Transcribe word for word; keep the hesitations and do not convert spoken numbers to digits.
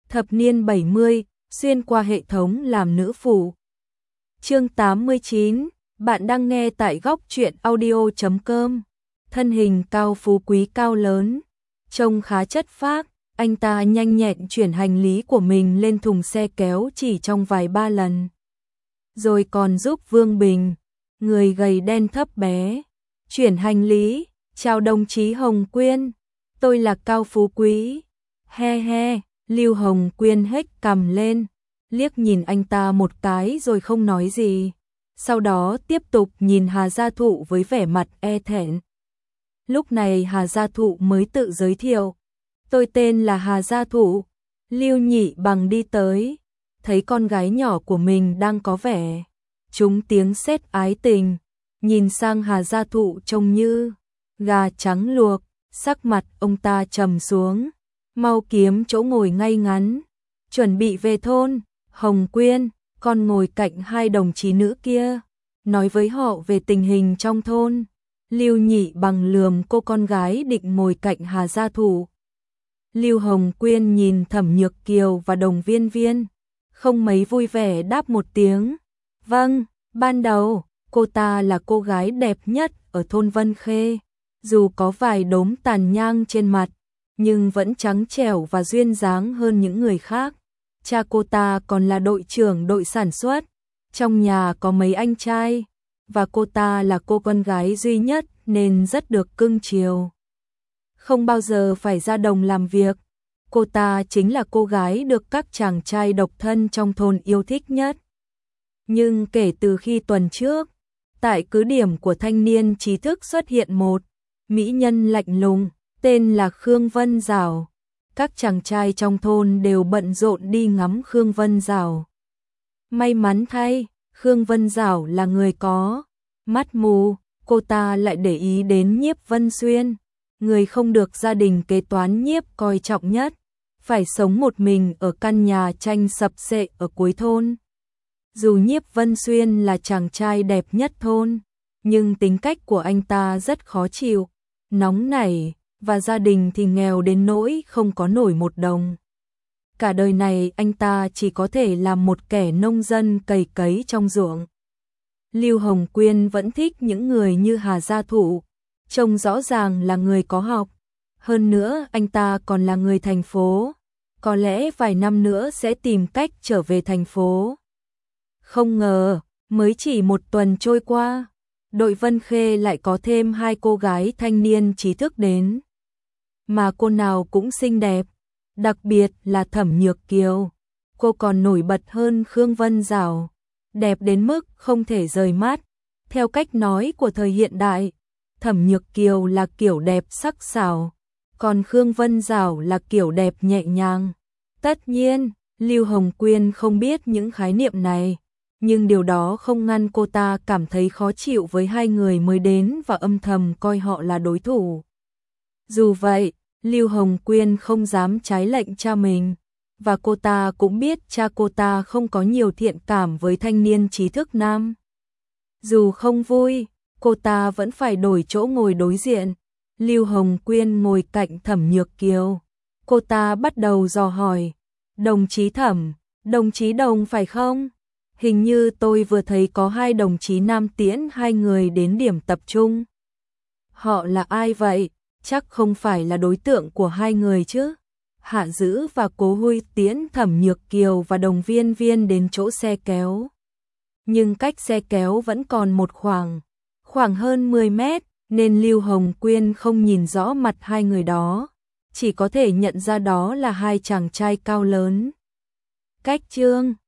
Thập niên bảy mươi, xuyên qua hệ thống làm nữ phụ. Chương tám mươi chín, bạn đang nghe tại góc truyện audio chấm com. Thân hình cao phú quý cao lớn, trông khá chất phác, anh ta nhanh nhẹn chuyển hành lý của mình lên thùng xe kéo chỉ trong vài ba lần. Rồi còn giúp Vương Bình, người gầy đen thấp bé, chuyển hành lý. Chào đồng chí Hồng Quyên, tôi là Cao Phú Quý. He he, Lưu Hồng Quyên hếch cằm lên, liếc nhìn anh ta một cái rồi không nói gì. Sau đó tiếp tục nhìn Hà Gia Thụ với vẻ mặt e thẹn. Lúc này Hà Gia Thụ mới tự giới thiệu. Tôi tên là Hà Gia Thụ. Lưu Nhị Bằng đi tới, thấy con gái nhỏ của mình đang có vẻ trúng tiếng sét ái tình, nhìn sang Hà Gia Thụ trông như gà trắng luộc, sắc mặt ông ta trầm xuống, mau kiếm chỗ ngồi ngay ngắn, chuẩn bị về thôn. Hồng Quyên, con ngồi cạnh hai đồng chí nữ kia, nói với họ về tình hình trong thôn. Lưu Nhị Bằng lườm cô con gái định ngồi cạnh Hà Gia Thụ. Lưu Hồng Quyên nhìn Thẩm Nhược Kiều và Đồng Viên Viên, không mấy vui vẻ đáp một tiếng. Vâng, ban đầu, cô ta là cô gái đẹp nhất ở thôn Vân Khê, dù có vài đốm tàn nhang trên mặt, nhưng vẫn trắng trẻo và duyên dáng hơn những người khác. Cha cô ta còn là đội trưởng đội sản xuất, trong nhà có mấy anh trai, và cô ta là cô con gái duy nhất nên rất được cưng chiều. Không bao giờ phải ra đồng làm việc, cô ta chính là cô gái được các chàng trai độc thân trong thôn yêu thích nhất. Nhưng kể từ khi tuần trước, tại cứ điểm của thanh niên trí thức xuất hiện một mỹ nhân lạnh lùng, tên là Khương Vân Giảo. Các chàng trai trong thôn đều bận rộn đi ngắm Khương Vân Giảo. May mắn thay, Khương Vân Giảo là người có mắt mù, cô ta lại để ý đến Nhiếp Vân Xuyên, người không được gia đình kế toán Nhiếp coi trọng nhất, phải sống một mình ở căn nhà tranh sập xệ ở cuối thôn. Dù Nhiếp Vân Xuyên là chàng trai đẹp nhất thôn, nhưng tính cách của anh ta rất khó chịu, nóng nảy, và gia đình thì nghèo đến nỗi không có nổi một đồng. Cả đời này anh ta chỉ có thể làm một kẻ nông dân cày cấy trong ruộng. Lưu Hồng Quyên vẫn thích những người như Hà Gia Thụ, trông rõ ràng là người có học. Hơn nữa anh ta còn là người thành phố, có lẽ vài năm nữa sẽ tìm cách trở về thành phố. Không ngờ, mới chỉ một tuần trôi qua, đội Vân Khê lại có thêm hai cô gái thanh niên trí thức đến. Mà cô nào cũng xinh đẹp, đặc biệt là Thẩm Nhược Kiều. Cô còn nổi bật hơn Khương Vân Giảo, đẹp đến mức không thể rời mắt. Theo cách nói của thời hiện đại, Thẩm Nhược Kiều là kiểu đẹp sắc sảo, còn Khương Vân Giảo là kiểu đẹp nhẹ nhàng. Tất nhiên, Lưu Hồng Quyên không biết những khái niệm này, nhưng điều đó không ngăn cô ta cảm thấy khó chịu với hai người mới đến và âm thầm coi họ là đối thủ. Dù vậy, Lưu Hồng Quyên không dám trái lệnh cha mình, và cô ta cũng biết cha cô ta không có nhiều thiện cảm với thanh niên trí thức nam. Dù không vui, cô ta vẫn phải đổi chỗ ngồi đối diện. Lưu Hồng Quyên ngồi cạnh Thẩm Nhược Kiều. Cô ta bắt đầu dò hỏi, đồng chí Thẩm, đồng chí Đồng phải không? Hình như tôi vừa thấy có hai đồng chí nam tiễn hai người đến điểm tập trung. Họ là ai vậy? Chắc không phải là đối tượng của hai người chứ. Hạ Dữ và Cố Huy tiễn Thẩm Nhược Kiều và Đồng Viên Viên đến chỗ xe kéo. Nhưng cách xe kéo vẫn còn một khoảng, khoảng hơn mười mét, nên Lưu Hồng Quyên không nhìn rõ mặt hai người đó, chỉ có thể nhận ra đó là hai chàng trai cao lớn. Cách chương